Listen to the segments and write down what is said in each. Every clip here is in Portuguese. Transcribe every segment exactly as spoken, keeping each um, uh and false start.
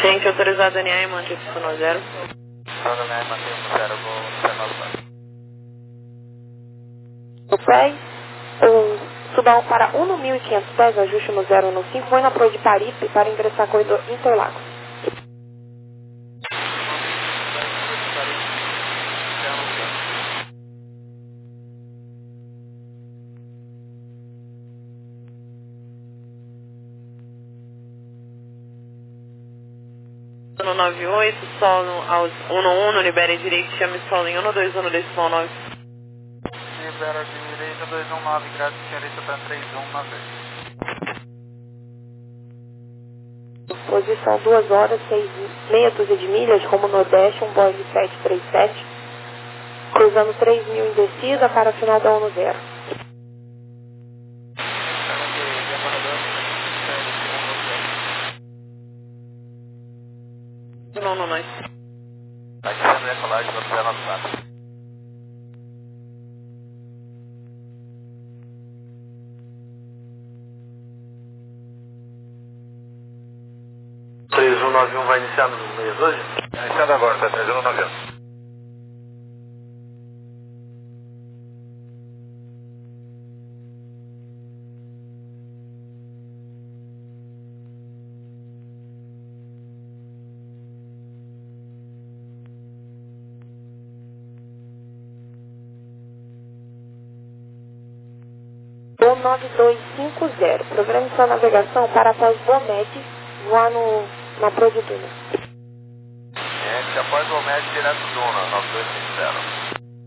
Gente, autorizado N A e mantém o no zero. Autorizado N A e mantém o zero, vou ser nove. No pés, o Subalterno para um no mil e quinhentos pés, ajuste no zero no cinco, foi na proa de Paripe para ingressar corredor Interlagos. No nove oito, solo aos um no um, libere direito, chame solo em um no dois um no decimal nove. Libera direita dois um nove, graças senhorita para três um nove. Posição duas horas, seis, meia dúzia de milhas, rumo nordeste, um Boeing sete três sete, cruzando três mil em descida para a final da um no zero. Não, não, não. Vai sendo decolagem para zero nove quatro. três um nove um vai iniciar no meio hoje? Iniciando agora, tá? três um nove um. Voo nove dois cinco zero, programe sua navegação para após Bomed, voar no, na proa de Duna. Gente, após o Bomed, direto Duna, nove dois cinco zero.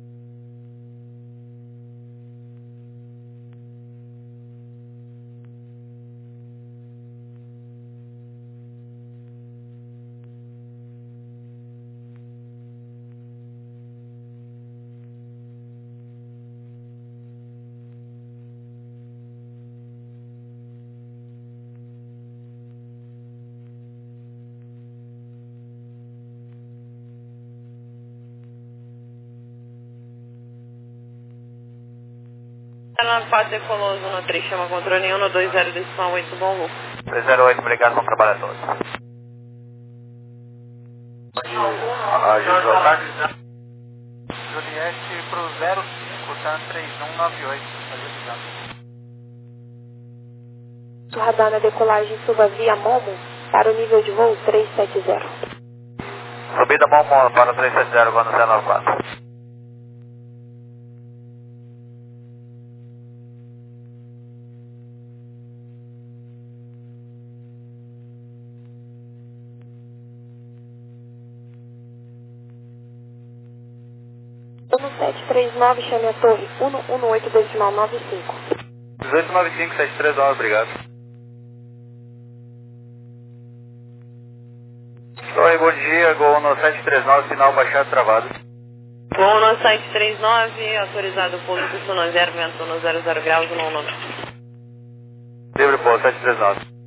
nove quatro decolou, zona três, chama controle em um no dois zero decimal oito, bom voo. três zero oito, obrigado, bom trabalho a todos. Ah, Juliette. Juliette pro zero cinco, tá? três um nove oito, O radar na decolagem suba via Momo para o nível de voo três sete zero. Subida Momo para três sete zero, agora no zero nove quatro. um sete três nove, chame a torre um um oito decimal nove cinco. dezoito nove cinco sete três nove, obrigado. Oi, bom dia, Gol no sete três nove, sinal baixado travado. Gol no sete três nove, autorizado pouso custo no zero, vento no zero zero graus, não, não. Livre pouso, sete três nove.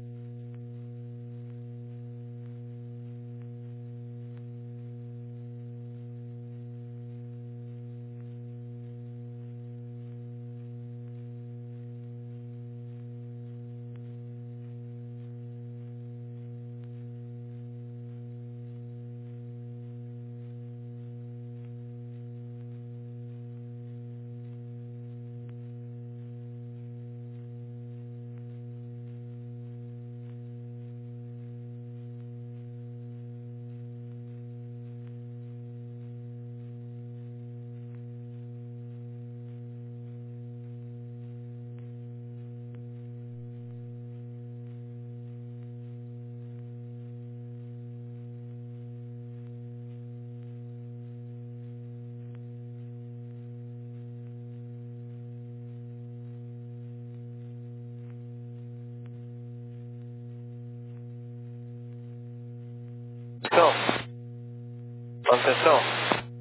Então, atenção.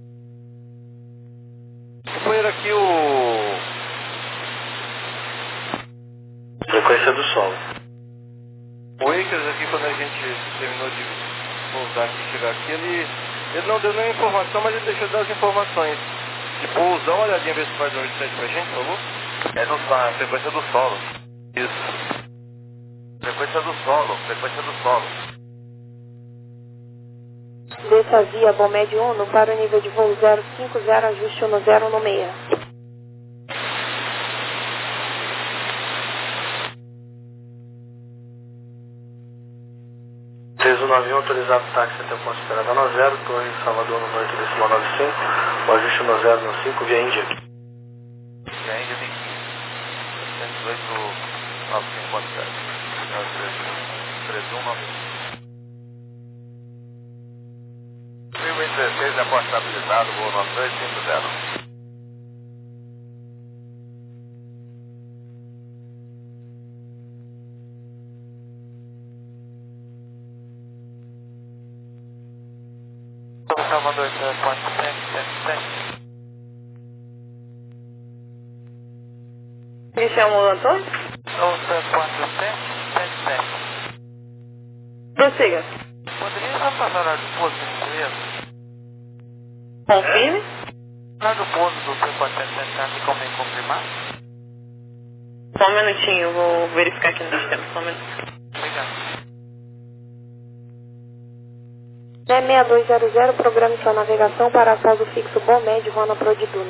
Companheiro, aqui o... Frequência do solo. O Akers aqui, quando a gente terminou de pousar aqui, chegar aqui, ele, ele não deu nenhuma informação, mas ele deixou dar as informações. De pouso, dá uma olhadinha, ver se faz um reset pra gente, por favor. É no, na frequência do solo. Isso. Frequência do solo, frequência do solo. Desça via Bomed Uno para o nível de voo zero cinco zero, ajuste um zero no meia. três um nove um, autorizado táxi até o ponto esperado no zero, Torre Salvador no oito decimal nove cinco, o ajuste no zero no cinco, via Índia. Via Índia tem cento e dezoito, nove cinco ponto sete. três um nove um. Freeway dezesseis, aposto habilitado, voo nove dois cinco zero. Salvador sete ponto sete sete sete. Me chamou o Antônio? sete ponto sete sete sete. Prossiga. Poderia só passar horário do pouso, por gentileza? Confirme. Horário do pouso do C quatro sete sete sete, como é confirmar? Só um minutinho, eu vou verificar aqui no sistema. Só um minutinho. Obrigado. seis dois zero zero, programe sua navegação para pouso fixo Bomed, Rona Prodiduna.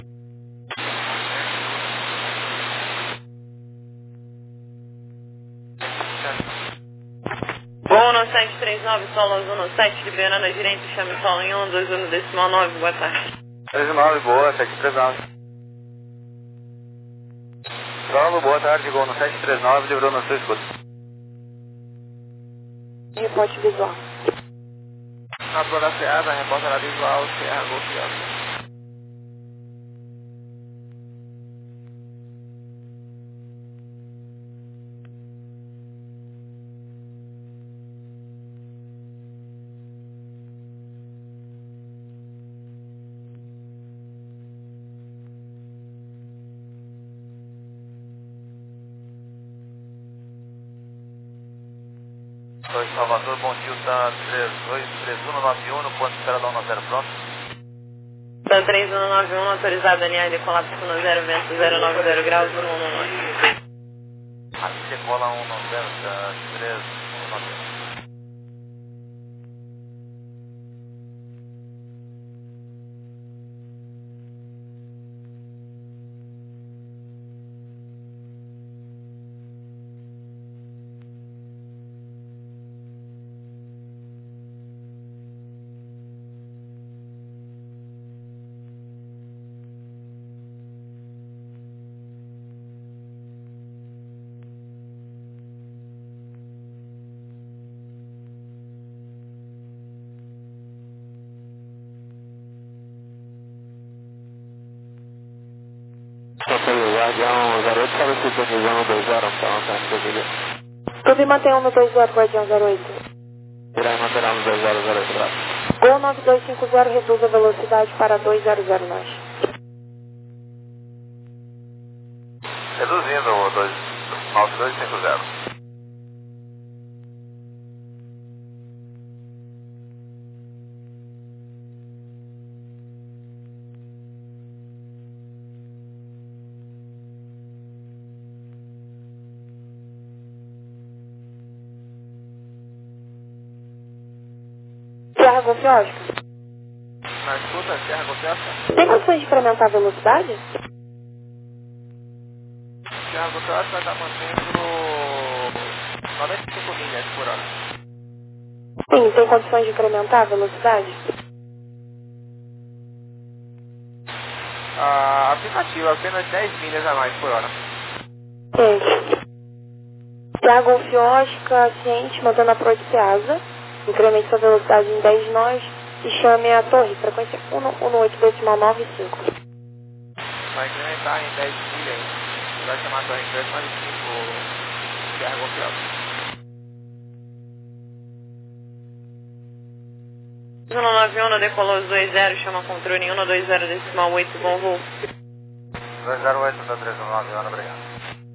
Voo no sete três nove, solo azul no sete, liberando a direita, chame solo em um dois um decimal nove, boa tarde. três nove, boa, sete três nove. Solo, boa tarde, gol no sete três nove, livrou no seu escudo. Reporte visual. Atlanta Ceasa, repórter visual, Serra Golf Oscar. Oi, Salvador, bom dia, tá três dois três um nove um, no ponto de espera da um zero, pronto? Tá três um nove um, autorizado a linha de colapso no zero, vento zero nove zero graus, um um nove. Aqui decola um zero, tá três um nove um. Guardião zero oito, sabe se sintonizando dois zero, então, tá, família. Tudo mantém um no dois zero, Guardião zero oito. Irá manter um no dois zero zero oito, braço. Gol nove dois cinco zero, reduz a velocidade para dois zero zero nós. Reduzindo o nove dois cinco zero. Serra Golf Oscar. Na escuta, Serra Golf Oscar. Tem condições de incrementar a velocidade? Serra Golf Oscar está mantendo noventa e cinco milhas por hora. Sim, tem condições de incrementar a velocidade? Ah, aplicativo, apenas dez milhas a mais por hora. Ciente. Serra Golf Oscar, ciente, mantendo a proa de Ceasa. Incremente sua velocidade em dez nós e chame a torre, frequência um um oito decimal nove cinco. Vai incrementar em dez milhas, vai chamar a torre em três nove cinco, Serra Golf Oscar. um nove um, decolou os dois zero, chama controle em um dois zero decimal oito, bom voo. dois zero oito, da três um nove, obrigado.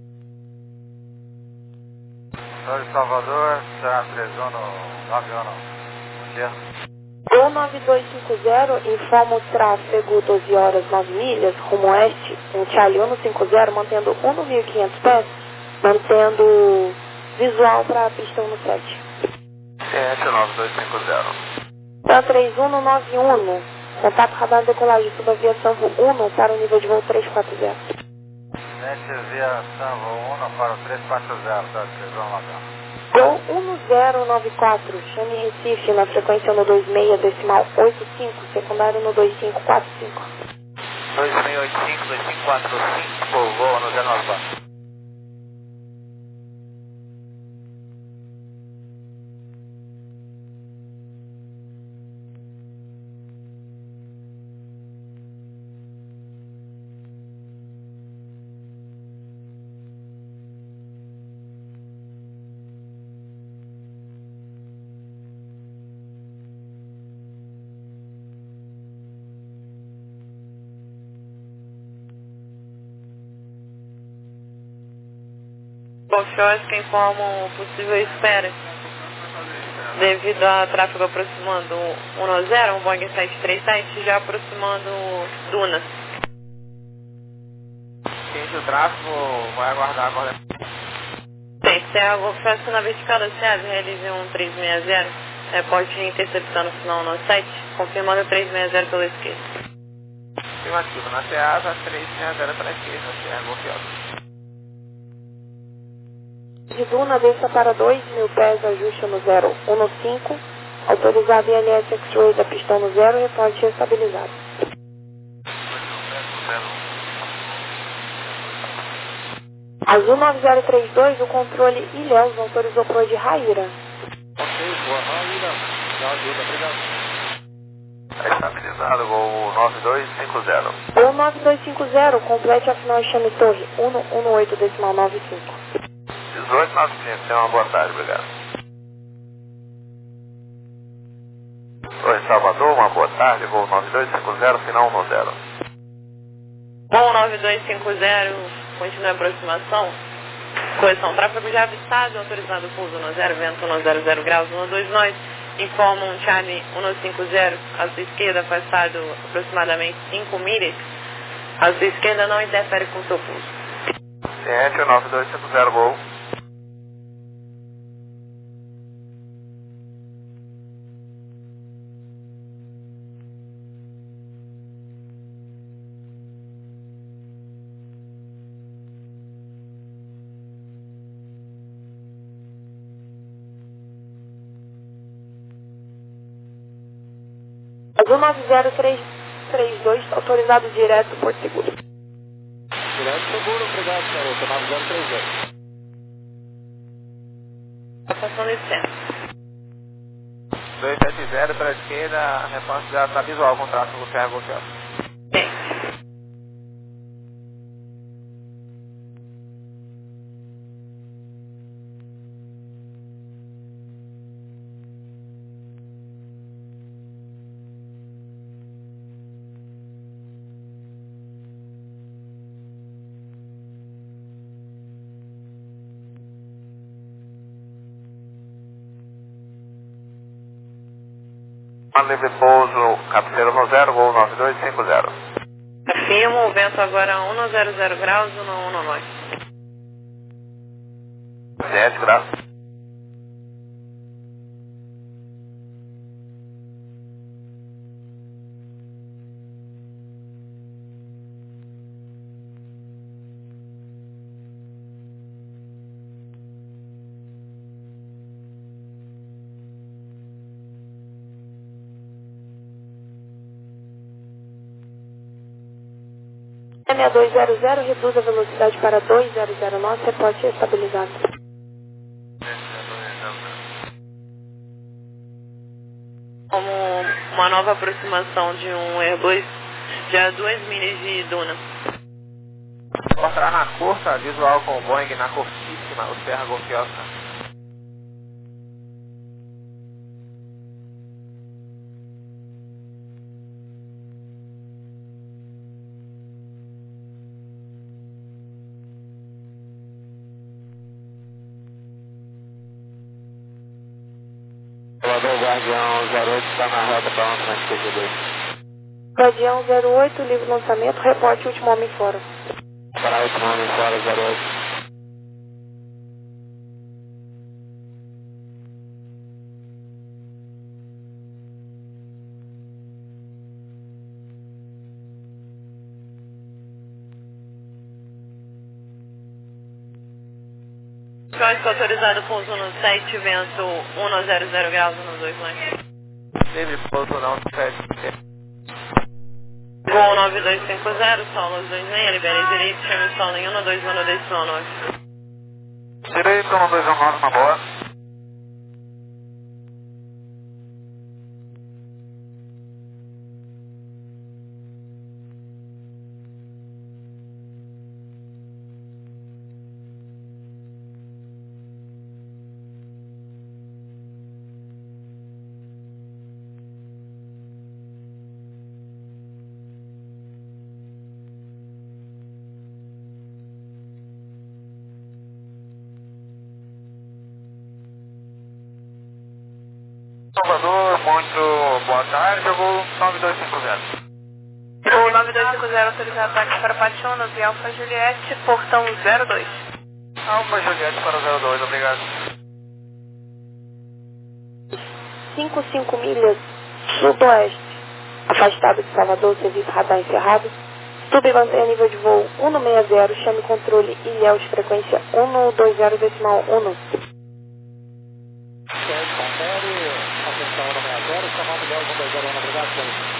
Torre Salvador, Serra três um nove um, bom dia. Gol nove dois cinco zero, informa o tráfego doze horas nove milhas, rumo oeste, em Charlie um cinco zero, mantendo um mil e quinhentos pés, mantendo visual para a pista um sete. sete nove dois cinco zero. Céu três um no nove um. Contato radar decolagem subaviação um para o nível de voo trezentos e quarenta. Net aviação um para o trezentos e quarenta, tá? Precisão local. Gol um zero nove quatro, chame Recife na frequência no dois seis decimal oito cinco, secundário no dois cinco quatro cinco. dois seis oito cinco, dois cinco quatro cinco, voo no zero nove quatro. Offshores que informam possível espera. Devido a tráfego aproximando um zero, um Boeing sete três sete já aproximando Dunas. Quente o tráfego, vai aguardar agora. Tem, Serra Golfes na vertical da SEAS, realize um três seis zero, reporte interceptando o final no sete, confirmando três seis zero pela esquerda. Afirmativo, na SEAS, três seis zero pela esquerda, Serra Golfes. De Duna, desça para dois mil pés, ajuste no zero um cinco, autorizado I L S X-Ray da pistão no zero, reporte estabilizado. Azul nove zero três dois, o controle Ilhéus autorizou para de Raíra. Ok, boa, Raíra. Dá ajuda, obrigado. Estabilizado, voo nove dois cinco zero. Voo nove dois cinco zero, complete a final chame torre um um oito decimal nove cinco. dezoito nove cinco, tenha uma boa tarde, obrigado. Oi, Salvador, uma boa tarde, voo nove dois cinco zero, final um zero. Voo nove dois cinco zero, continua a aproximação. Correção, tráfego já avistado, autorizado pouso no zero, vento no zero zero graus, um dois nós. Informa um Charlie um cinco zero, à sua esquerda, afastado aproximadamente cinco milhas. A sua esquerda não interfere com o seu pulso. Ciente, nove dois cinco zero, voo. Azul nove zero três três dois, autorizado direto Porto Seguro. Direto seguro, obrigado, garoto, nove zero três dois. Estação licença. dois sete zero para a esquerda, a resposta já está visual com o tráfego Serra Golfes. Bem. Livre pouso, cabeceira no zero, voo nove dois cinco zero. Afirmo, o vento agora um zero zero graus, um um nove. Ciente, graças. seis dois zero zero, reduz a velocidade para dois zero zero nove, reporte estabilizado. Como uma nova aproximação de um Airbus já a duas milhas de Duna. Mostrar na curta, visual com o Boeing na curtíssima, o Serra Golfes. Salvador, Guardião zero oito está na rota para lançamento P G dois. Guardião zero oito, livre lançamento, reporte último homem fora. Para último homem fora, zero oito. Anfiosta autorizado pouso no sete, vento um zero zero graus no dois nove. Ele pouso não, sete. Gol nove dois cinco zero, solo dois meia, libere direito, chame solo em um dois um decimal nove. Direito, um dois um nove na boa. Salvador, muito boa tarde, eu vou nove dois cinco zero. O nove dois cinco zero autorizado ataque para Patiunas e Alfa Juliette, portão zero dois. Alfa Juliette para zero dois, obrigado. cinco cinco milhas sudoeste, afastado de Salvador, serviço radar encerrado. Tube mantenha nível de voo um seis zero, chame controle Ilhéus, frequência um dois zero decimal um. Confere, atenção um seis zero, chamando Ilhéus um dois zero um, obrigado, senhor.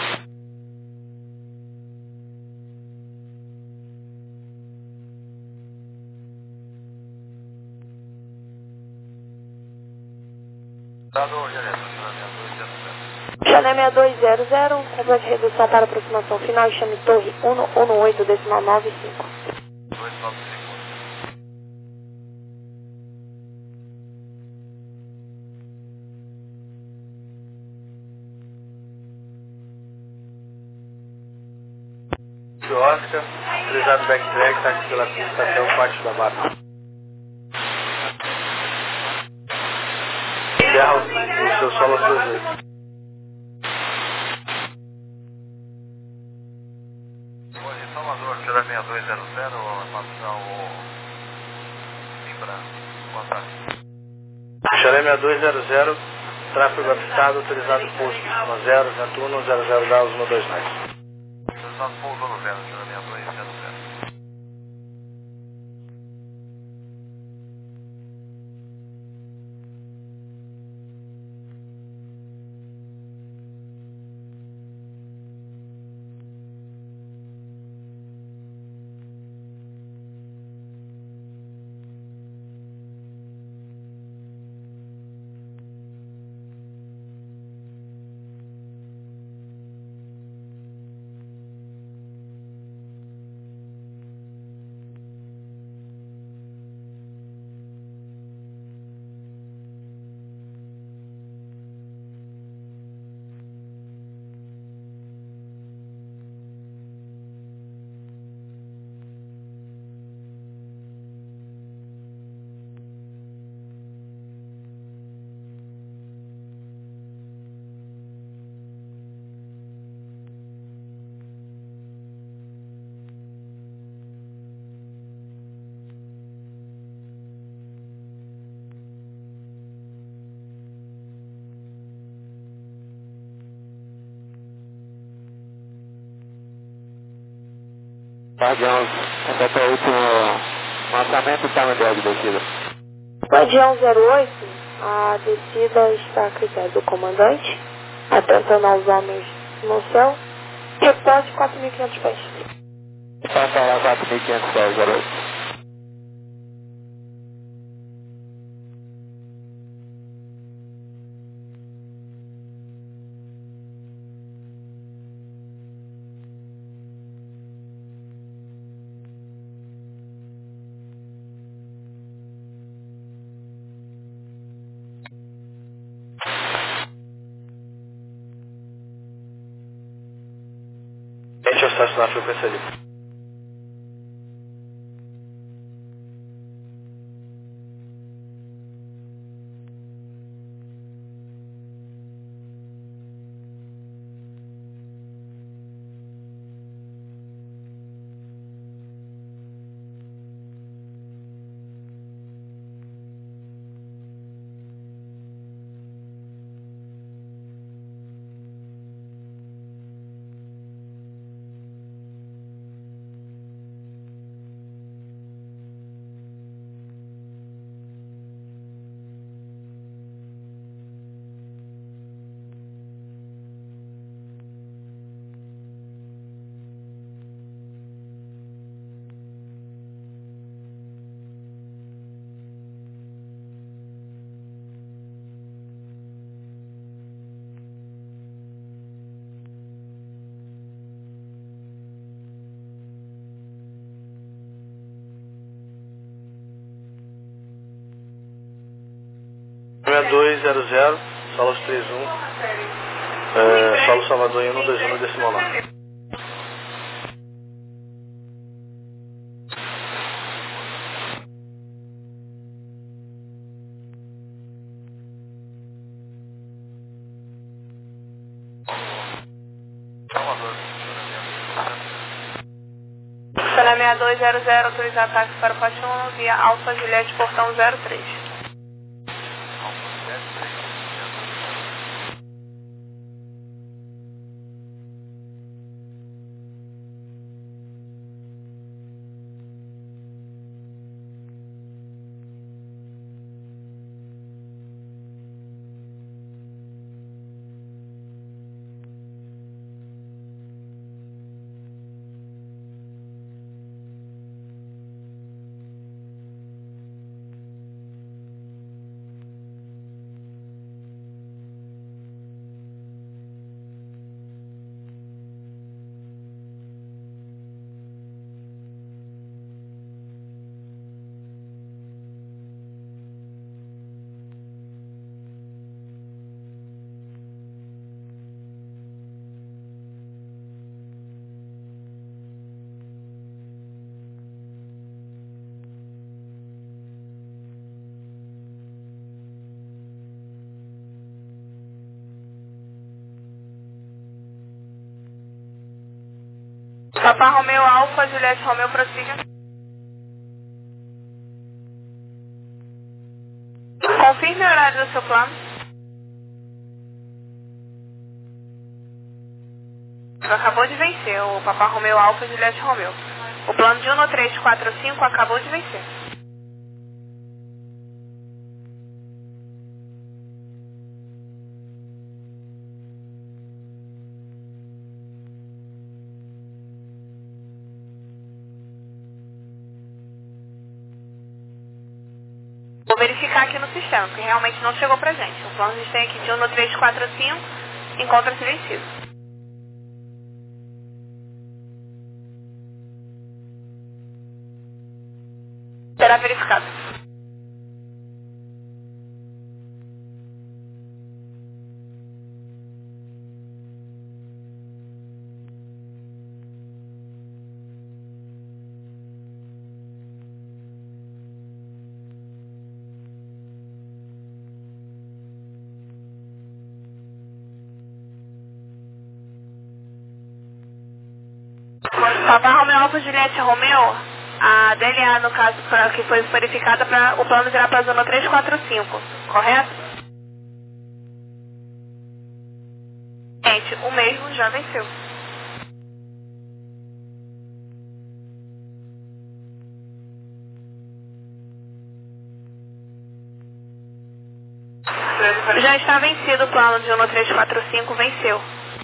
Dado, Gerência, Chané seis dois zero zero, complete redução para aproximação final e chame torre um um oito decimal nove cinco. dois nove cinco. Oscar, utilizado backtrack, tá aqui pela pista até o pátio da mata. Encerra o seu solo duas vezes. Oi, Salvador, tira seis dois zero zero, passar o Timbra, boa tarde. Xaré seis dois zero zero, tráfego avistado, autorizado posto cima zero, vento um zero zero graus, um dois mais. Autorizado pouso no zero, Xaré seis dois zero zero. Guardião, até o último lançamento está no ideal de descida. Guardião zero oito, a descida está a critério do comandante, atentando aos homens no céu, reporte quatro mil e quinhentos pés. Passa lá quatro mil e quinhentos pés, zero oito. Deixa eu estacionar a frequência ali. dois zero zero, Solos três um, é, Solo Salvador em um dois um no decimal nove. Pela sessenta e dois zero zero, autorizar ataque para o Pátio um via Alfa Juliette, portão zero três. Papa Romeo Alfa, Juliette Romeo, prossiga. Confirme o horário do seu plano. Acabou de vencer o Papa Romeo Alfa, Juliette Romeo. O plano de um no três quatro cinco acabou de vencer. Vou verificar aqui no sistema, porque realmente não chegou pra gente. O plano que a gente tem aqui de um no três quatro cinco encontra-se vencido. Será verificado. Papa Romeo Alfa, Juliette Romeo, a D L A, no caso, pra, que foi verificada, para o plano virar para a zona três quatro cinco, correto? Gente, o mesmo já venceu. Já está vencido o plano de um no três quatro cinco, venceu.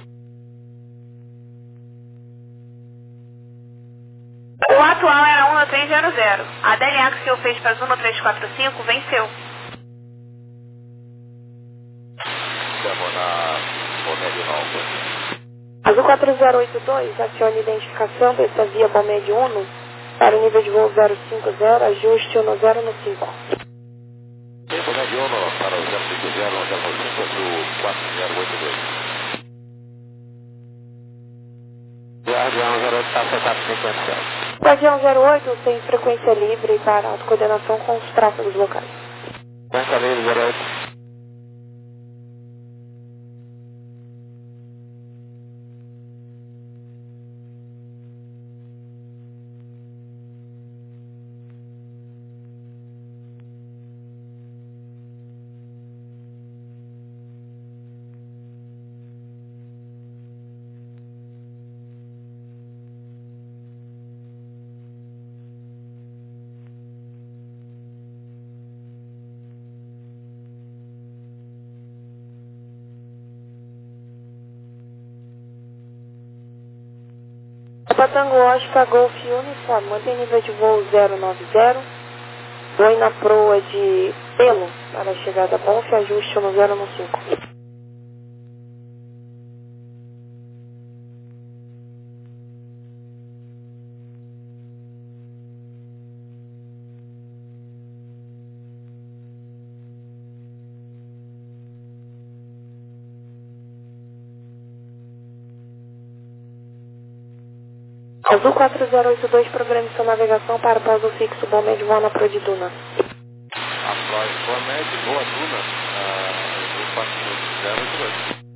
O atual era um no três zero zero. A D L A que eu fez para a um no três quatro cinco venceu. Estamos na Bomédio Nova. Azul quatro zero oito dois, acione identificação dessa via Bomédio Uno para o nível de voo zero cinco zero, ajuste um no zero no cinco. Bomédio Uno para o zero cinco zero, zero cinco, Azul quatro zero oito dois. Guardião zero oito, está afetado frequência. Guardião zero oito tem frequência livre para a coordenação com os tráfegos locais. Frequência livre zero oito. Tango Oscar Golf Uniforme, mantém nível de voo zero nove zero, voe na proa de Pelo para a chegada Bonf, ajuste no zero no cinco. Azul quatro zero oito dois, programa sua navegação para pouso fixo, bom médio, voo na Pro de Duna. Após boa média, boa Duna, Azul quatro zero oito dois.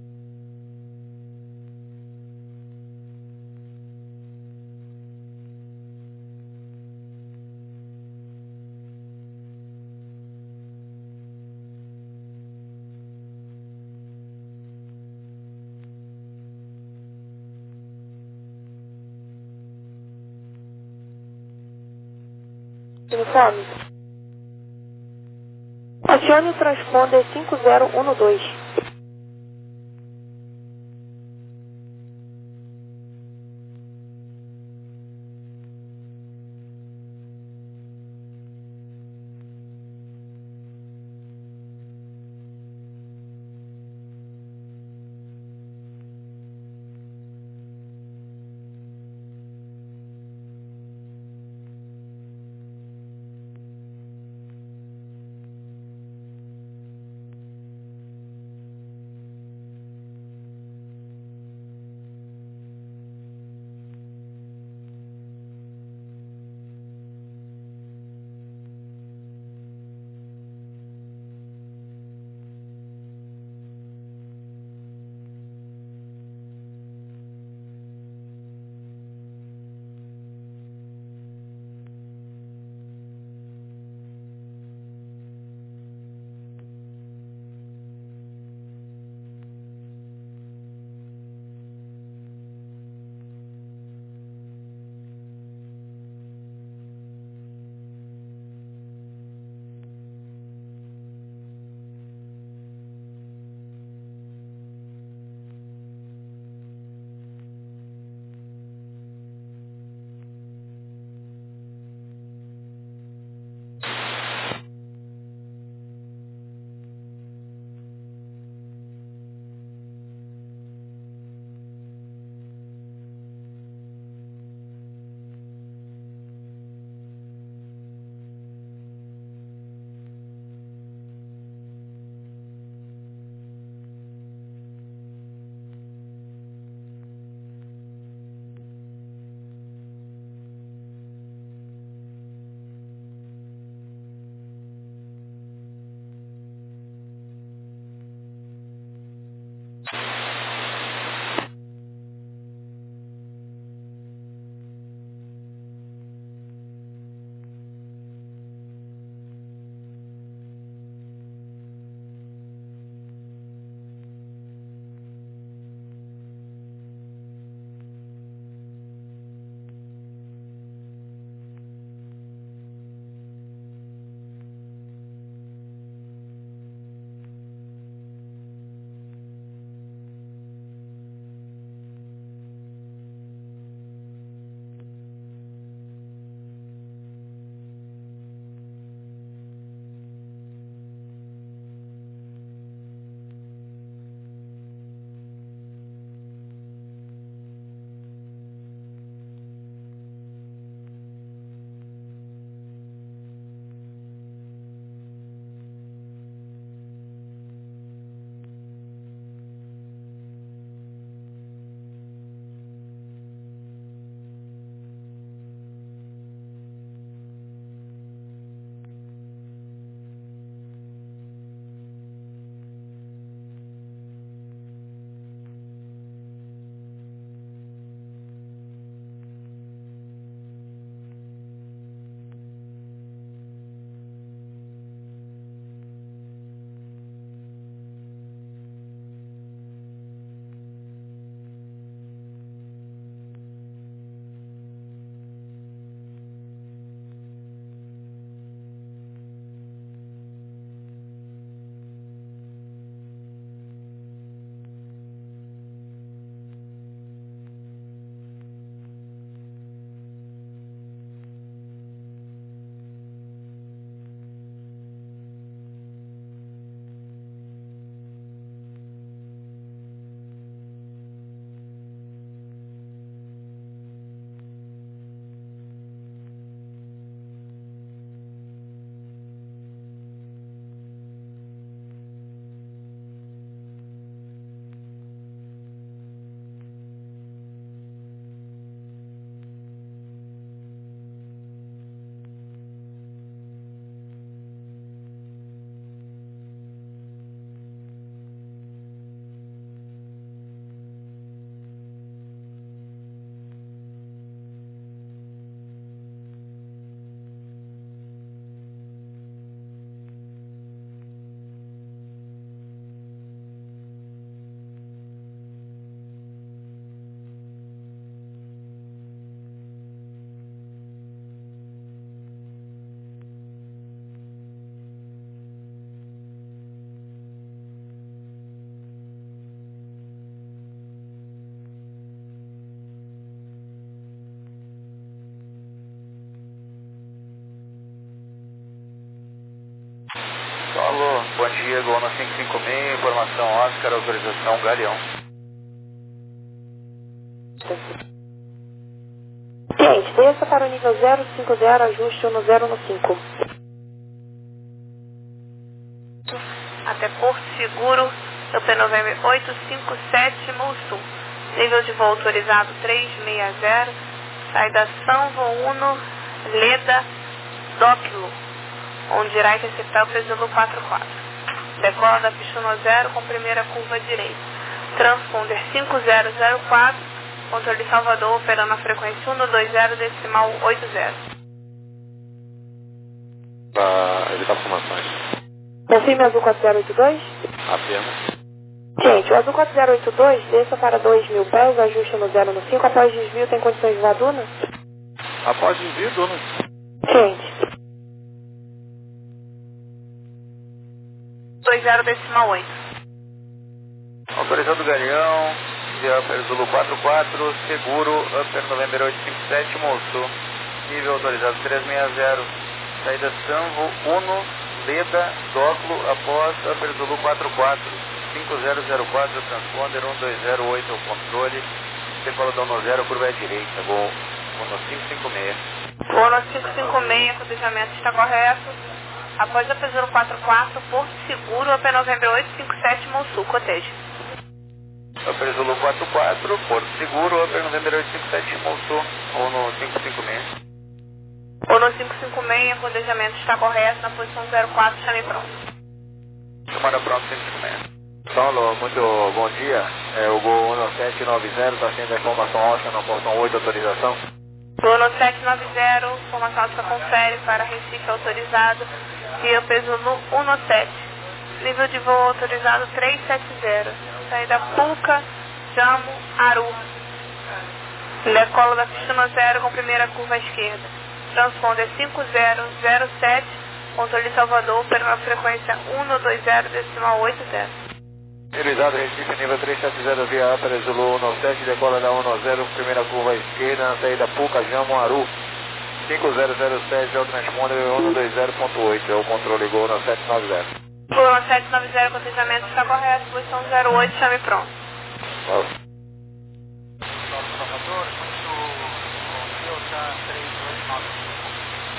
Uniforme. Acione o transponder cinco zero um dois. dia, Gol no cinco cinco seis, informação Oscar, autorização Galeão. Gente, desça para o nível zero cinco zero, ajuste um zero no cinco. Até Porto Seguro, U P Novembro oito cinco sete, Sul. Nível de voo autorizado trezentos e sessenta, saída São Uno, Leda, Dóquilo, onde irá interceptar o P Zulu quatro quatro. Decola da pista um zero com primeira curva direita. Transponder cinco zero zero quatro, controle Salvador, operando a frequência um dois zero, decimal oito zero. Para evitar formações. Confirme azul quatro zero oito dois? Apenas. Gente, o azul quatro zero oito dois, desça para dois mil pés, ajuste no zero no cinco, após desvio tem condições de voar Duna? Após desvio, Duna. Gente. dois zero decimal oito. Autorizado Galeão, via Upper Zulu quatro quatro, seguro, Upper November oito cinco sete, Moço. Nível autorizado trezentos e sessenta, saída Sanvo, Uno, Leda, Dóculo, após Upper Zulu quatro quatro, cinco zero zero quatro, transponder um dois zero oito, ao controle, decola da um zero, curva à direita, Gol no cinco cinco seis. Voo no cinco cinco seis, cotejamento está correto. Após a P zero quatro quatro, Porto Seguro, U P Novembro oito cinco sete, Sul, coteja. Upper Zulu quatro quatro, Porto Seguro, Upper November oito cinco sete, Sul, ou no cinco cinco seis. Ou no cinco cinco seis, o cotejamento está correto, na posição zero quatro, chame pronto. Chamada pronto, cinco cinco seis. Paulo, muito bom dia. É o Gol um sete nove zero, está sendo a informação Oscar na portão oito, autorização. Gol no sete nove zero, informação Oscar confere para Recife autorizado, via P Zulu um sete. Nível de voo autorizado trezentos e setenta, saída Puca, Jamo, Aru. Decola da pista um zero com primeira curva à esquerda. Transponder cinco zero zero sete, controle Salvador, pela frequência um dois zero, decimal oito zero. Realizado Recife, nível trezentos e setenta via Upper Zulu um sete, decola da um zero, primeira curva à esquerda, na saída Puca, Jamo, Aru. cinco zero zero sete, é o transponder um dois zero ponto oito, é o controle Gol no sete nove zero. Gol no sete nove zero, cotejamento está correto, posição zero oito, chame pronto. Paulo. Salvador, muito Delta três dois nove cinco.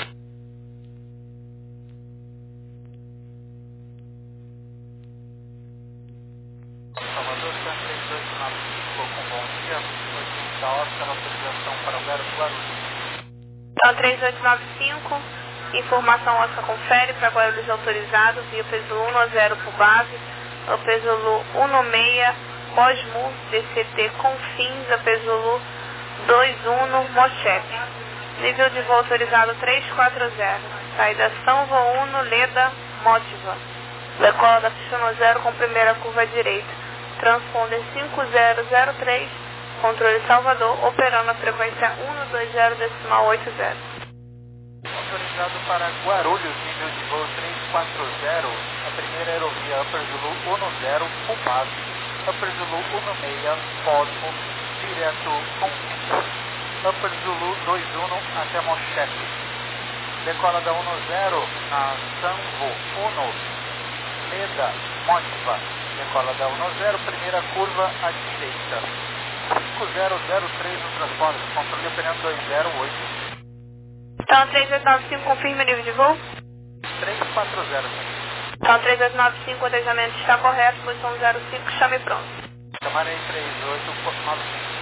Salvador, três dois nove cinco, com bom dia, oitenta Oscar, autorização para o Garo Guarulhos. Então, três oito nove cinco, informação Oscar confere para Guarulhos autorizado, via P Zulu um zero por base, o P Zulu um seis, Cosmo, D C T Confins, o P Zulu dois um, Mochepe. Nível de voo autorizado trezentos e quarenta, saída São Uno, Leda, Motiva. Decola da pista um zero com primeira curva à direita. Transponder cinco zero zero três, controle Salvador, operando a frequência um dois zero, decimal oito zero. Autorizado para Guarulhos, nível de voo trezentos e quarenta, a primeira aerovia Upper Zulu um zero, full base, Upper Zulu um seis, Cosmo, direto Confins, Upper Zulu dois um até Mochepe. Decola da um zero na Sanvo Uno, Leda, Motiva. Decola da um zero, primeira curva à direita. cinco zero zero três no transponder, controle operando dois zero oito. Então, três oito nove cinco, confirma o nível de voo. trezentos e quarenta. Então, três oito nove cinco, o cotejamento está correto, posição zero cinco, chame pronto. Chamarei três oito nove cinco.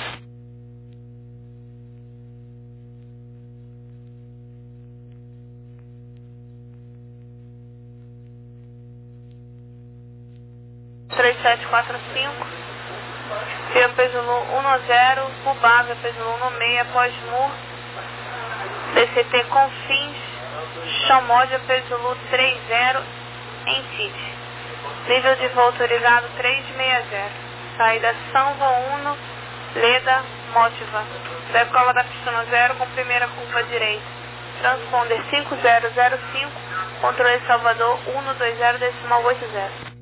três sete quatro cinco, via P Zulu um zero, Pubava, P Zulu um seis, Pós-Mur, D C T Confins, Xamódia, P Zulu três zero, em City. Nível de voo autorizado trezentos e sessenta, saída São Uno, Leda, Motiva. Decola da pista um zero com primeira curva direita. Transponder cinco zero zero cinco, controle Salvador um dois zero, decimal oito zero.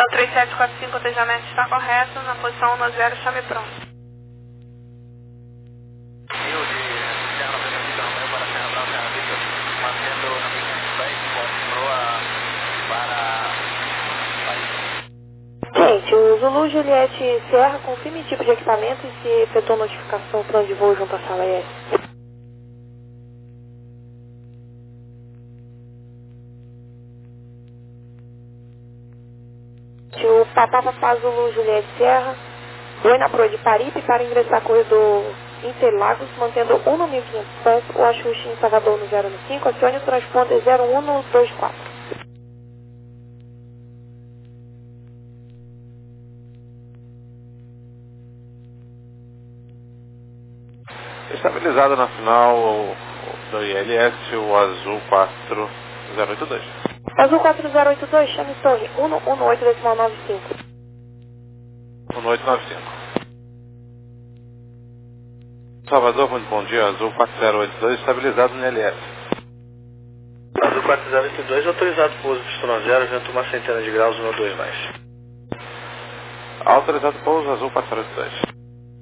Então três sete quatro cinco, o tejamento está correto, na posição um zero, chame pronto. Rio de Serra Verde da Romeu para Serra Brava Serra Vista, mantendo na mesma dez, proa para país. Gente, o Zulu Juliette Serra, confirme tipo de equipamento e se efetuou notificação plano de voo junto à sala E S. O Papá Papá Zulu Juliette Serra, foi na proa de Paripe para ingressar corredor Interlagos, mantendo um no mil e quinhentos pés, o Axuxi em Salvador no zero um cinco, acione o transponder zero um no dois quatro. Estabilizado na final o- o- do I L S, o Azul quatro zero oito dois. Azul quatro zero oito dois, chame torre um um oito decimal nove cinco. um oito nove cinco. Salvador, muito bom dia. Azul quatro zero oito dois, estabilizado no I L S. Azul quatro zero oito dois, autorizado pouso pistão zero, vento uma centena de graus, um dois mais. Autorizado pouso, Azul quatro zero oito dois.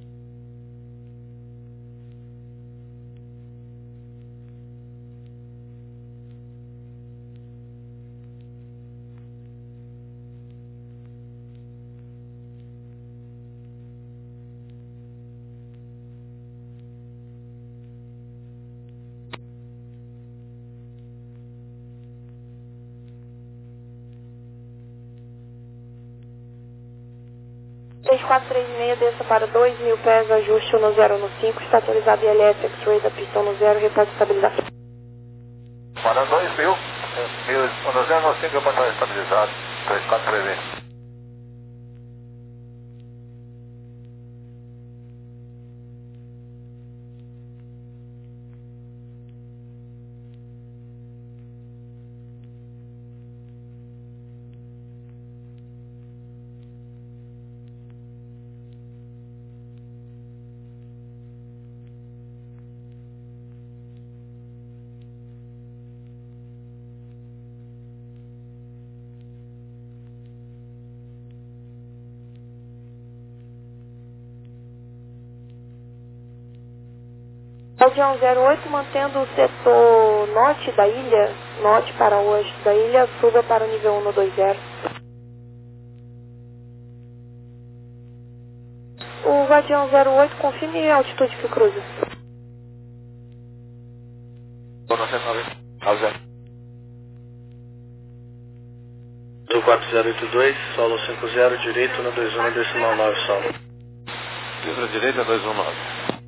três quatro três seis, desça para dois mil pés, ajuste no zero no cinco, está atualizado I L S, X-ray da pistão no zero, repórte estabilizado. Para dois mil, no zero no cinco, para estar estabilizado, três quatro três seis. Guardião zero oito, mantendo o setor norte da ilha, norte para o oeste da ilha, suba para o nível um no dois zero. O Guardião zero oito, confirme a altitude que cruza. Azul quatro zero oito dois, solo cinco zero, direito no dois um, decimal nove, solo. Livre direita dois um nove.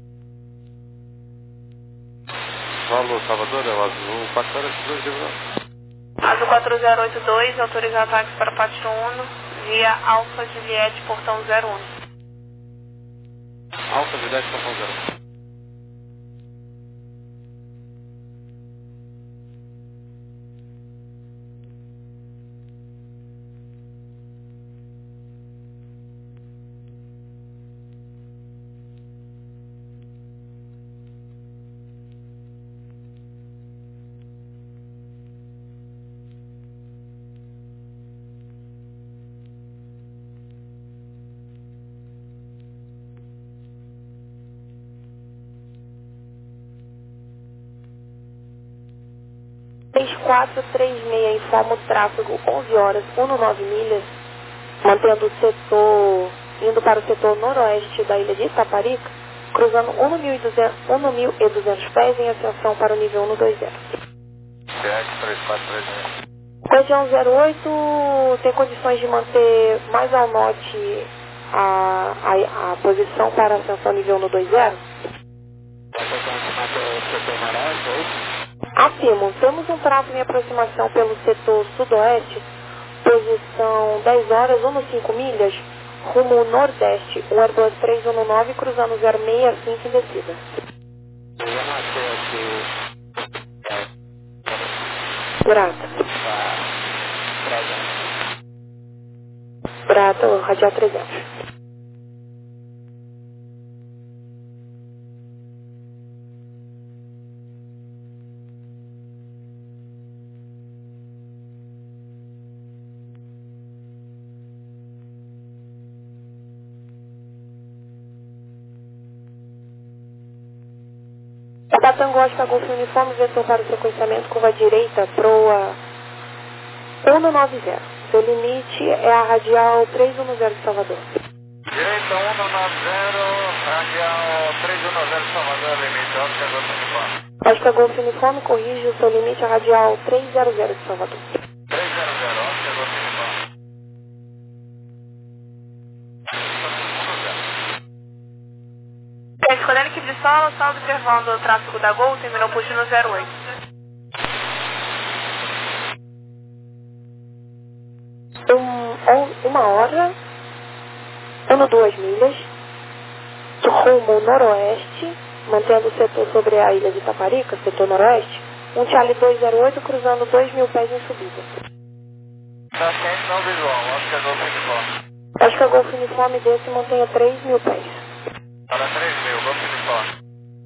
Solo Salvador, é o Azul quatro zero oito dois, livre nove. Azul quatro zero oito dois, autoriza ataques para Pátio um, via Alfa Juliette, portão zero um. Alfa Juliette, portão zero. três quatro três seis, informa o tráfego onze horas, um no nove milhas, mantendo o setor, indo para o setor noroeste da ilha de Itaparica, cruzando um no mil e duzentos pés em ascensão para o nível um no dois zero. três quatro três seis. Guardião zero oito tem condições de manter mais ao norte a, a, a posição para a ascensão nível um no dois zero? Afirmo, temos um tráfego em aproximação pelo setor sudoeste, posição dez horas, um no cinco milhas, rumo nordeste, o Airbus três um nove cruzando zero seis cinco em descida. Grata. Grata, radial trezentos. Sierra Tango Oscar Golf Uniforme, vetor para o sequenciamento, curva direita, proa cento e noventa. Seu limite é a radial trezentos e dez de Salvador. Direita cento e noventa, radial trezentos e dez de Salvador, limite Oscar Golf Uniforme. Oscar Golf Uniforme, corrige o seu limite a radial trezentos de Salvador. trezentos, Oscar Golf Uniforme. Escolhendo equipe de solo, só observando o tráfego da Gol, terminou puxando no zero oito. Um, uma hora, ano duas milhas, rumo noroeste, mantendo o setor sobre a ilha de Itaparica, setor noroeste, um Charlie duzentos e oito cruzando dois mil pés em subida. Tá quente, não visual, Oscar Golf Uniforme. Oscar Golf Uniforme desse mantenha três mil pés. Para três mil, Golf Uniforme.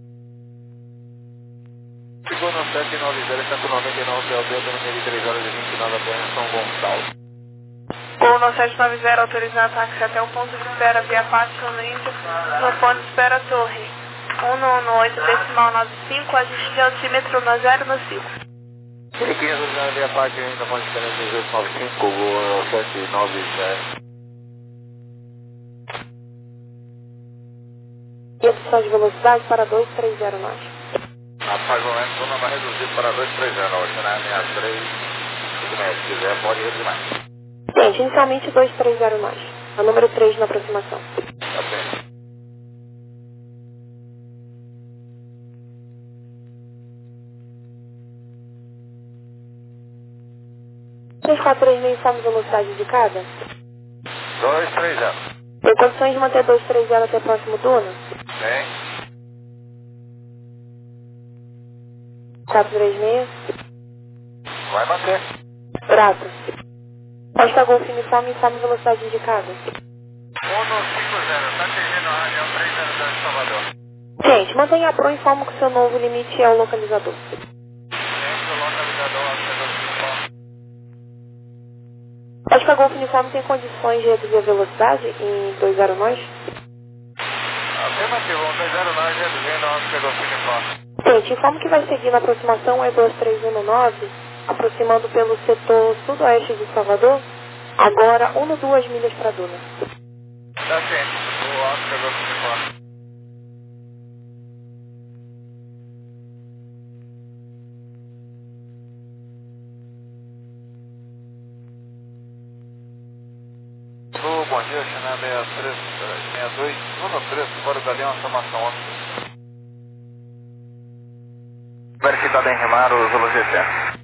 Ficou no sete nove zero, cento e noventa e nove, Alberto, número de três horas e vinte e nove, apenas São Gonçalo. Gol no sete nove zero, autorizado táxi até o ponto de espera via Pátio no Índio, no ponto de espera Torre. um no oito, decimal nove cinco, ajuste de altímetro no zero no cinco. Aqui na via Pátio ainda pode esperar dezoito nove cinco, Gol sete nove zero. Redução de velocidade para duzentos e trinta nós. Rapaz, o momento zona vai reduzir para duzentos e trinta, hoje na sessenta e três, se quiser pode reduzir mais. Gente, inicialmente duzentos e trinta nós. A número três na aproximação. Tá bem. três quatro três mil informe velocidade indicada. dois três zero. Tem condições de manter duzentos e trinta até o próximo Duna? Tem. quatro três seis. Vai manter. Prata. Oscar Golf Uniforme, informe velocidade indicada. um cinco zero, tá atingindo a região trezentos de Salvador. Gente, mantenha a Pro e informe que o seu novo limite é o localizador. Gente, o localizador, Oscar Golf Uniforme. Oscar Golf Uniforme tem condições de reduzir a velocidade em vinte nós? Afirmativo, um dois zero nove, reduzindo Oscar Golf Uniforme. Gente, informe que vai seguir na aproximação é dois três um nove, aproximando pelo setor sudoeste de Salvador, agora um no duas milhas para Duna. Tá ciente, o Oscar Golf Uniforme. Oh, bom dia, China seis três seis dois, Nuno três, fora o Galeão, formação Oscar. Verificado em Remaro, Zulu G C.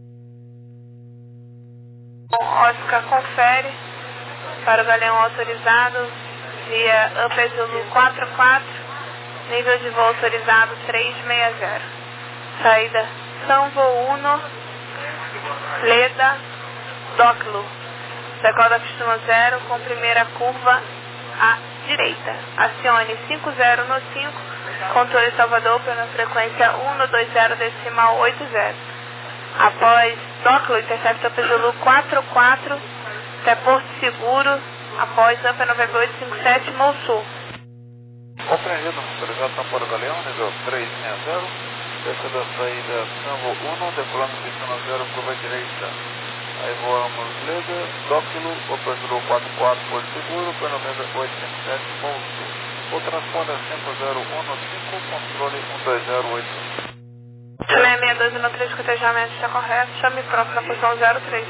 Oscar confere para o Galeão autorizado via Upper Zulu quatro quatro, nível de voo autorizado trezentos e sessenta. Saída São Voluno, Leda, Doclo. Decola da pista zero com primeira curva à direita. Acione cinco zero no cinco, controle Salvador pela frequência um no dois zero decimal oito zero. Após Doclo, intercepta Upper Zulu quatro quatro, até Porto Seguro, após Upper noventa e oito cinquenta e sete, Monsul. Compreendido, autorizado São Paulo Galeão, nível trezentos e sessenta, desce da saída Sambo um, decolando pista zero, curva direita. Aí voamos Leda, Doclo, Upper Zulu quatro quatro, Porto Seguro, P noventa e oito cinquenta e sete, Monsul. O transponder cinco zero um no cinco, controle um dois zero oito. seis seis dois um três, cotejamento está correto, chame pronto na posição zero três.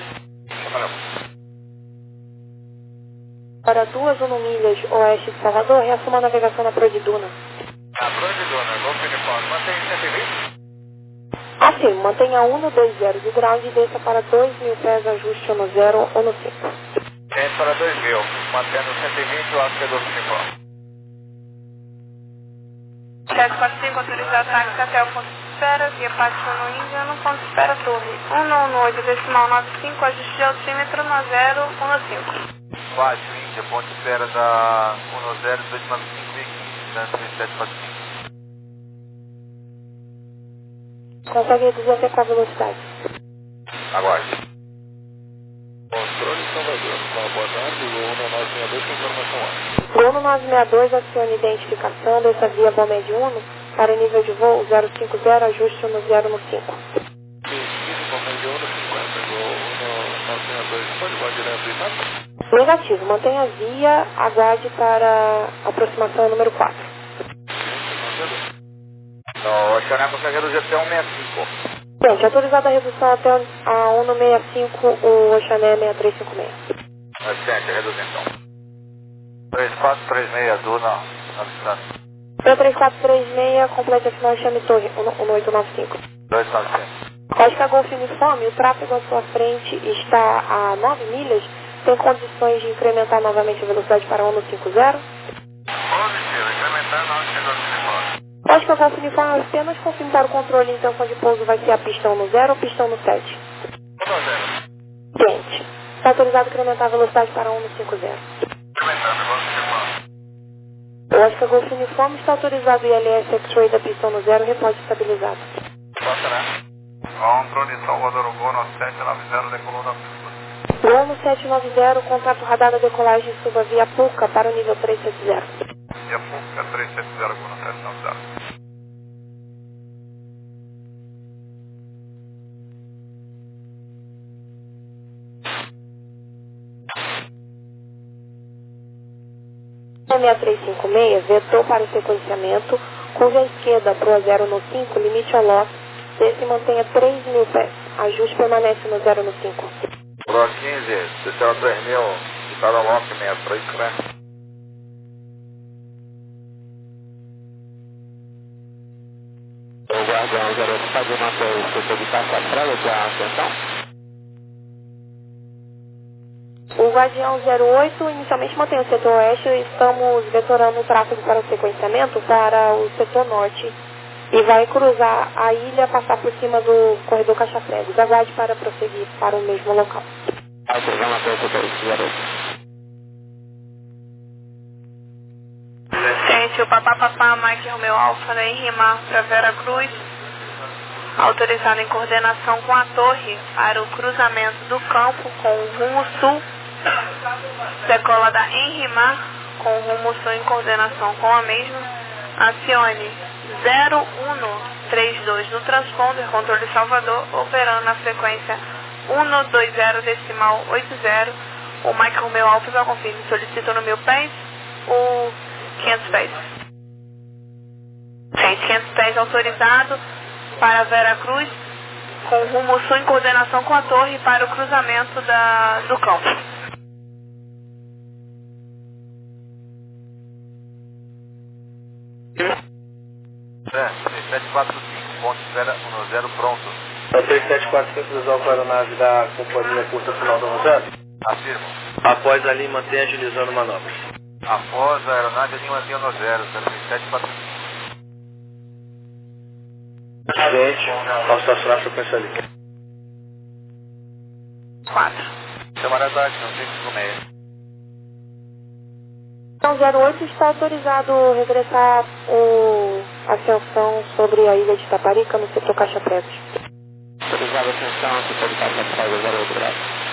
Para duas um milhas oeste de Salvador, reassuma a navegação na Pro de Duna. A Pro de Duna, Golf Uniforme, mantém cento e vinte? Assim, mantenha um no dois zero de ground e desça para dois mil pés, ajuste no zero ou no cinco. Gente para dois mil, mantendo cento e vinte, o Oscar Golf Uniforme. sete quatro cinco, autorizado táxi até o ponto de espera, via Pátio no Índia, no ponto de espera Torre. um no oito, decimal nove cinco, ajuste de altímetro no zero um no cinco. Pátio Índia, ponto de espera da um no zero, dois nove cinco e quinze, sete quatro cinco. Consegue reduzir até qual velocidade? Aguarde. Controle Salvador, boa tarde, o um nove seis dois, informação A. O um nove seis dois aciona identificação dessa via Valmed Uno para nível de voo zero cinco zero, ajuste no zero no cinco. Negativo, mantenha a via, aguarde para aproximação número quatro. Não, o Xané consegue reduzir até cento e sessenta e cinco. Gente, autorizada a redução até a cento e sessenta e cinco, o Oxané seis três cinco seis. Assistente, reduzir então. três quatro três seis, do não, não distância. três quatro três seis, complete a final Chame Torre, um oito nove cinco. dois nove cinco. Oscar Golf Uniforme, o tráfego à sua frente está a nove milhas, tem condições de incrementar novamente a velocidade para um no cinco zero? Positivo, incrementar não, chegou no uniforme. Oscar Golf Uniforme, apenas confirme para o controle, intenção de pouso vai ser a pistão no zero ou pistão no sete? um zero. Gente, está autorizado a incrementar a velocidade para um no cinco zero. Incrementando, vamos uniforme. O Oscar Golf Uniforme está autorizado I L S X-Ray da pistão no zero, reporte estabilizado. Passará. Controle Salvador Gono sete nove zero, decolou da pista. Gono sete nove zero, contato radar da decolagem, suba via Puca para o nível três sete zero. Via Puca três sete zero, Gono sete nove zero. seis três cinco seis, vetou para o sequenciamento, curva à esquerda para o zero no cinco, limite ao lock, desce e mantenha três mil pés, ajuste permanece no zero no cinco. Pro quinze, desceu três mil, de cada lock metro, isso né? O Guardião zero oito pode manter o setor de taxa prévia de atenção? O Guardião zero oito inicialmente mantém o setor oeste e estamos vetorando o tráfego para o sequenciamento para o setor norte e vai cruzar a ilha, passar por cima do corredor Caixa Pregos. Aguarde para prosseguir para o mesmo local. Autorizar manter o setor zero oito. Gente, o Papá Papá Mike Romeu Alfa da Henrimar para Vera Cruz, autorizado em coordenação com a torre para o cruzamento do campo com o rumo sul, decola da Henrimar com o rumo sul em coordenação com a mesma, acione zero um três dois no transponder, controle Salvador, operando na frequência um dois zero decimal oito zero, o Mike Romeu Alfa já confirma, solicita no mil pés, o quinhentos pés. Gente, quinhentos pés autorizado para Vera Cruz, com rumo sul em coordenação com a torre para o cruzamento da, do campo. É, três sete quatro cinco, ponto espera um zero pronto. É três sete quatro cinco, resolve a aeronave da companhia curta final do um zero. Afirmo. Após ali, mantenha agilizando manobras. Após a aeronave, a linha mantém um zero, três sete quatro cinco. Gente, ao estacionar a frequência ali. quatro. Camarada, não tem cinco seis. Então, zero oito está autorizado a regressar o, a ascensão sobre a ilha de Taparica no setor Caixa Pregos. Autorizado a ascensão, setor de taxa prévia zero oito graus.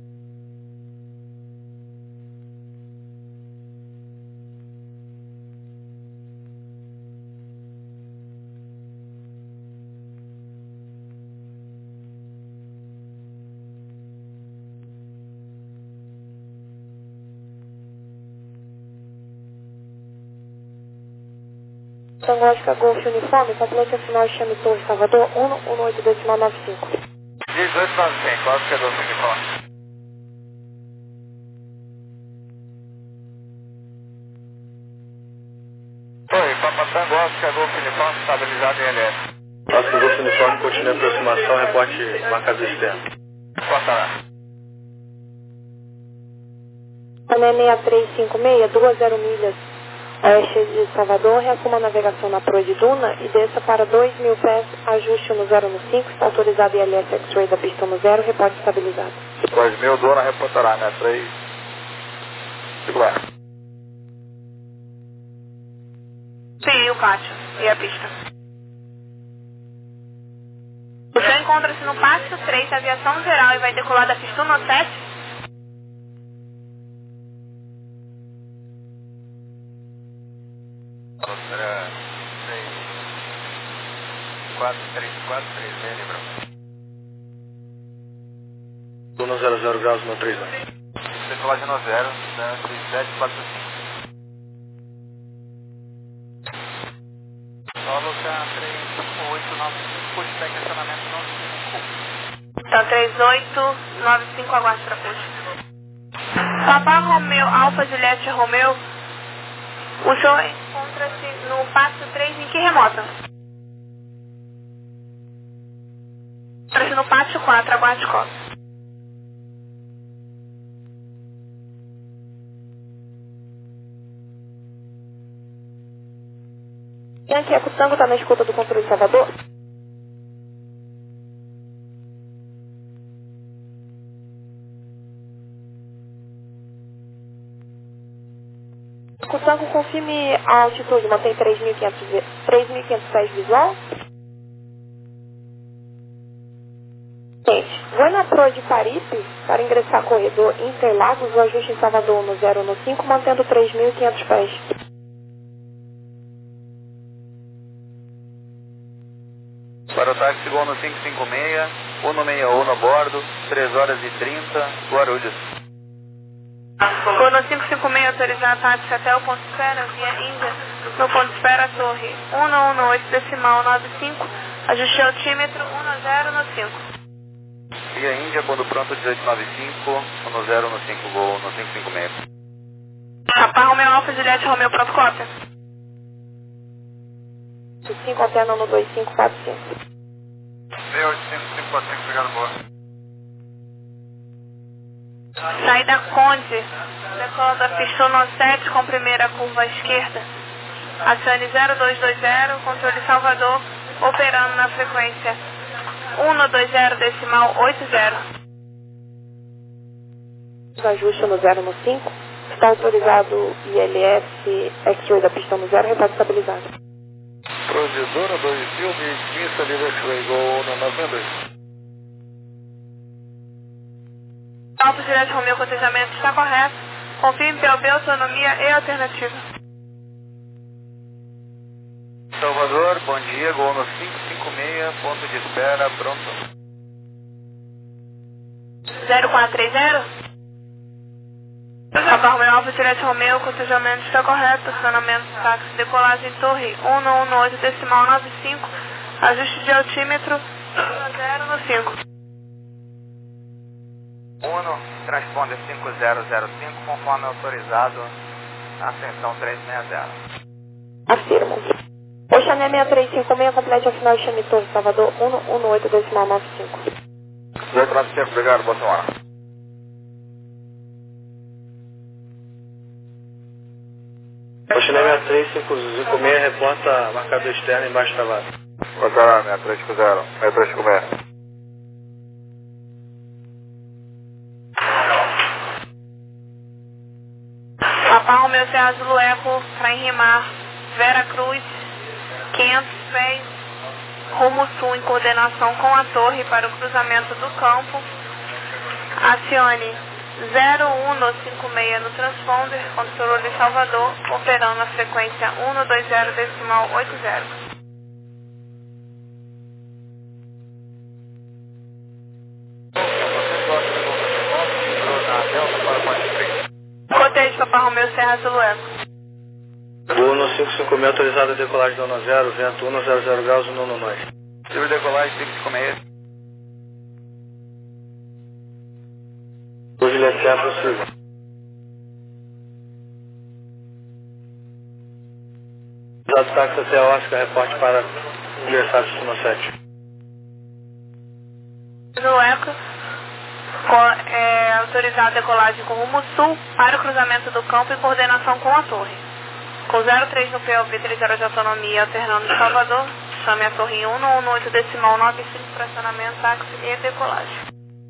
Tango Oscar Golf Uniforme, complete a final Chame Torre Salvador, um oito decimal nove cinco. dezoito nove cinco, Oscar Golf Uniforme. Oi, Papa Tango Oscar Golf Uniforme, estabilizado em L S. Oscar Golf Uniforme, continue a aproximação, reporte marcador externo. Passará. Mané seis três cinco seis, duas zero milhas oeste de Salvador, reassuma a navegação na proa de Duna e desça para dois mil pés, ajuste no zero no cinco, está autorizado I L S X-Ray da pista no zero, reporte estabilizado. dois mil, dona reportará, né? três. Segurar. Sim, o pátio e a pista. O senhor encontra-se no pátio três, aviação geral, e vai decolar da pista no sete. zero zero graus no três dois. Decolagem no zero, três sete quatro cinco. Solo tá três oito nove cinco, push back acionamento no cinco. Tá três oito nove cinco, aguarde para push. Papa Romeu, Alfa Juliette Romeu, o senhor encontra-se no passo três em que remota? Encontra-se no pátio quatro, aguarde costa. Yankee Eco Tango está na escuta do controle de Salvador? Eco Tango, confirme a altitude, mantém três mil e quinhentos pés visual. Gente, vou na Pro de Paripe para ingressar corredor Interlagos, o ajuste em Salvador no zero no cinco, mantendo três mil e quinhentos pés. Para o táxi Gol no cinco cinco seis, um no sessenta e um a bordo, três horas e trinta, Guarulhos. Gol no cinco cinco seis, autorizar táxi até o ponto espera, via Índia, no ponto espera Torre, um no um no oito decimal nove cinco, ajuste altímetro um no zero no cinco. Via Índia, quando pronto dezoito nove cinco, um no zero no cinco, Gol no cinco cinco seis. Papa Romeu Alfa Juliette Romeu, pronto cópia. cinco alterna no dois cinco quatro cinco. seis oito cinco cinco quatro cinco, obrigado, boa. Saída Conde, decola da pista no sete com primeira curva à esquerda. Acione zero dois dois zero, controle Salvador, operando na frequência um no dois zero decimal oito zero. Ajuste no zero no cinco. Está autorizado I L S X-Ray da pista no zero, reparo estabilizado. Provedora dois mil, missa livre X-Ray, Gol no noventa e dois. Alfa Juliette Romeu, cotejamento está correto. Confirme P O B, autonomia e alternativa. Salvador, bom dia, Gol no cinco cinco seis, ponto de espera, pronto. zero quatro três zero? Papa Romeu Alfa Juliette Romeu, cotejamento está correto. Acionamento táxi, decolagem Torre, um no um no oito decimal nove cinco, ajuste de altímetro um no zero no cinco. Uno, transponder cinco zero zero cinco, conforme autorizado, ascensão trezentos e sessenta. Afirmo. Oxané seis três cinco seis, complete a final Chame Torre, Salvador, um no um no oito decimal nove cinco. zero quatro cinco, obrigado, boa semana. Oxané seis três cinco seis, reporta marcador externo embaixo da vaga. Boa tarde, seis três cinco zero, seis três cinco seis. Papa Romeu Serra Zulu Eco, para enrimar, Vera Cruz, quinhentos pés, rumo sul, em coordenação com a torre para o cruzamento do campo. Acione zero um no cinco seis no transponder, controle Salvador, operando a frequência um no dois zero decimal oito zero. Cotejo Papa Romeu Serra Zulu Eco. Gol no cinco cinco seis, autorizado a decolagem do um zero, vento um no zero zero graus, no no nós. Livre decolagem cinco cinco seis. O Juliette é possível. Usado táxi até a Oscar, reporte para ingressar no sete. No Eco, co- é, autorizado a decolagem com rumo sul para o cruzamento do campo em coordenação com a torre. Com zero três no P O B, três horas de autonomia, alternando de Salvador, chame a torre em um no um no oito decimal nove cinco, fracionamento, táxi e decolagem.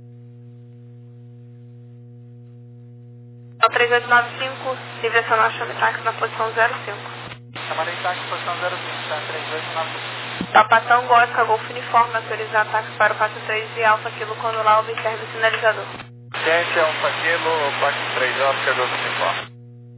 três oito nove cinco, direcional chame táxi na posição zero cinco. Chamarei táxi, posição zero cinco, tá? três oito nove cinco. Papatão Gótica, Golfo Uniforme, autorizar táxi para o passo três de Alfa Quilo, quando lá observe o sinalizador. Gente, é um Paquilo, passo três, Oscar, Golfo Uniforme.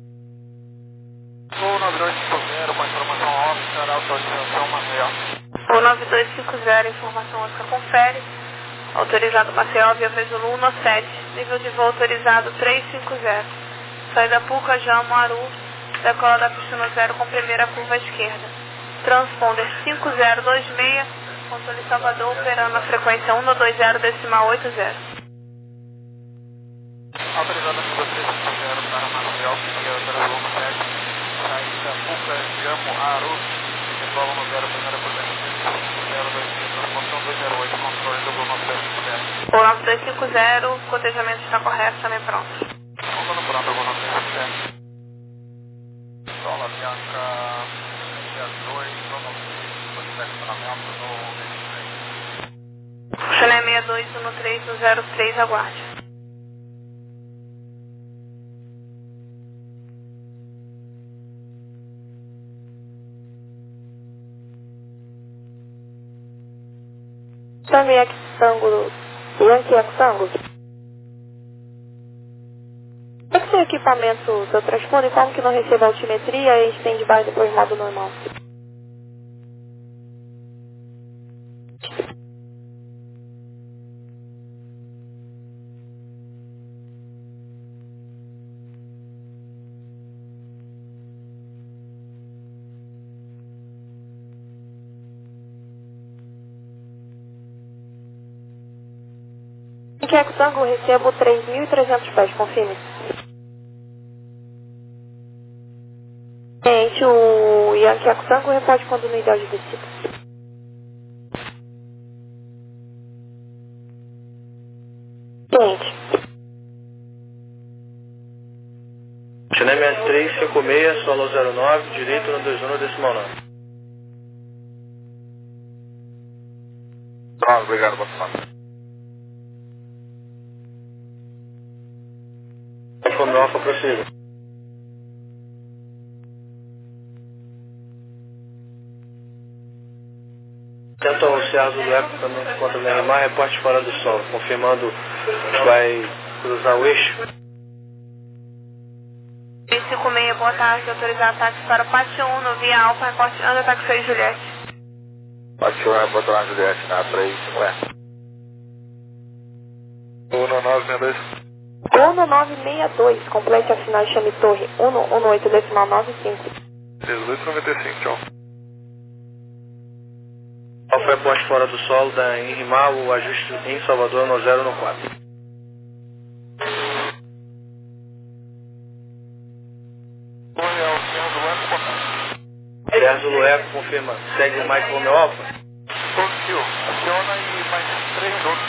Gol nove dois cinco zero, com informação Oscar, autorização Maceió. O nove dois cinco zero, informação Oscar confere. Autorizado Maceió, via Vesulu um no sete. nível de voo autorizado trezentos e cinquenta. Saída Puca, Jamo, Aru, decola da pista no zero com primeira curva à esquerda. Transponder cinco zero dois seis, controle Salvador, operando na frequência um dois zero decimal oito zero. Autorizada curva trezentos e cinquenta para Manuel, que é o zero um sete, saída Puca, Jamo, Aru, decola no zero, primeira curva à esquerda, zero dois seis, transportação dois zero oito, controle do Bruno nove dois cinco zero. O nove dois cinco zero, o cotejamento está correto, também pronto. Voltando pronto, Bruno nove dois cinco zero. Sola Bianca sessenta e dois, Bruno estacionamento no Chile seis dois um três um zero três, aguarde. Também aqui Tango, Yankee Tango. Como é que seu equipamento, seu transponder, como que não recebe altimetria e estende base depois do modo normal? Yankee Tango, recebo três mil e trezentos pés, confirme. Gente, o Yankee Tango repode quando no ideal de descida. Gente. Chinem três cinco seis, solo zero nove, direito no dois um decimal nove. Pronto, obrigado, boa semana. Como Alfa, prossiga. Tanto ao Ceará do Eco também contra o Neymar, reporte fora do solo, confirmando que vai cruzar o eixo. três cinco seis, boa tarde, autorizar ataque para o Pátio um, no via Alfa, reporte anda ataque seis Juliette. Pátio um, boa tarde, Juliette, na três cinquenta. Uno nove seis dois. Uno nove seis dois, complete a final, chame torre um um oito decimal nove cinco. dezoito noventa e cinco, tchau. Alfa reporte fora do solo da Enrimar, o ajuste em Salvador no zero no quatro. Sérgio Lueco confirma, segue o Mike Romeo Alfa. Tokyo, aciona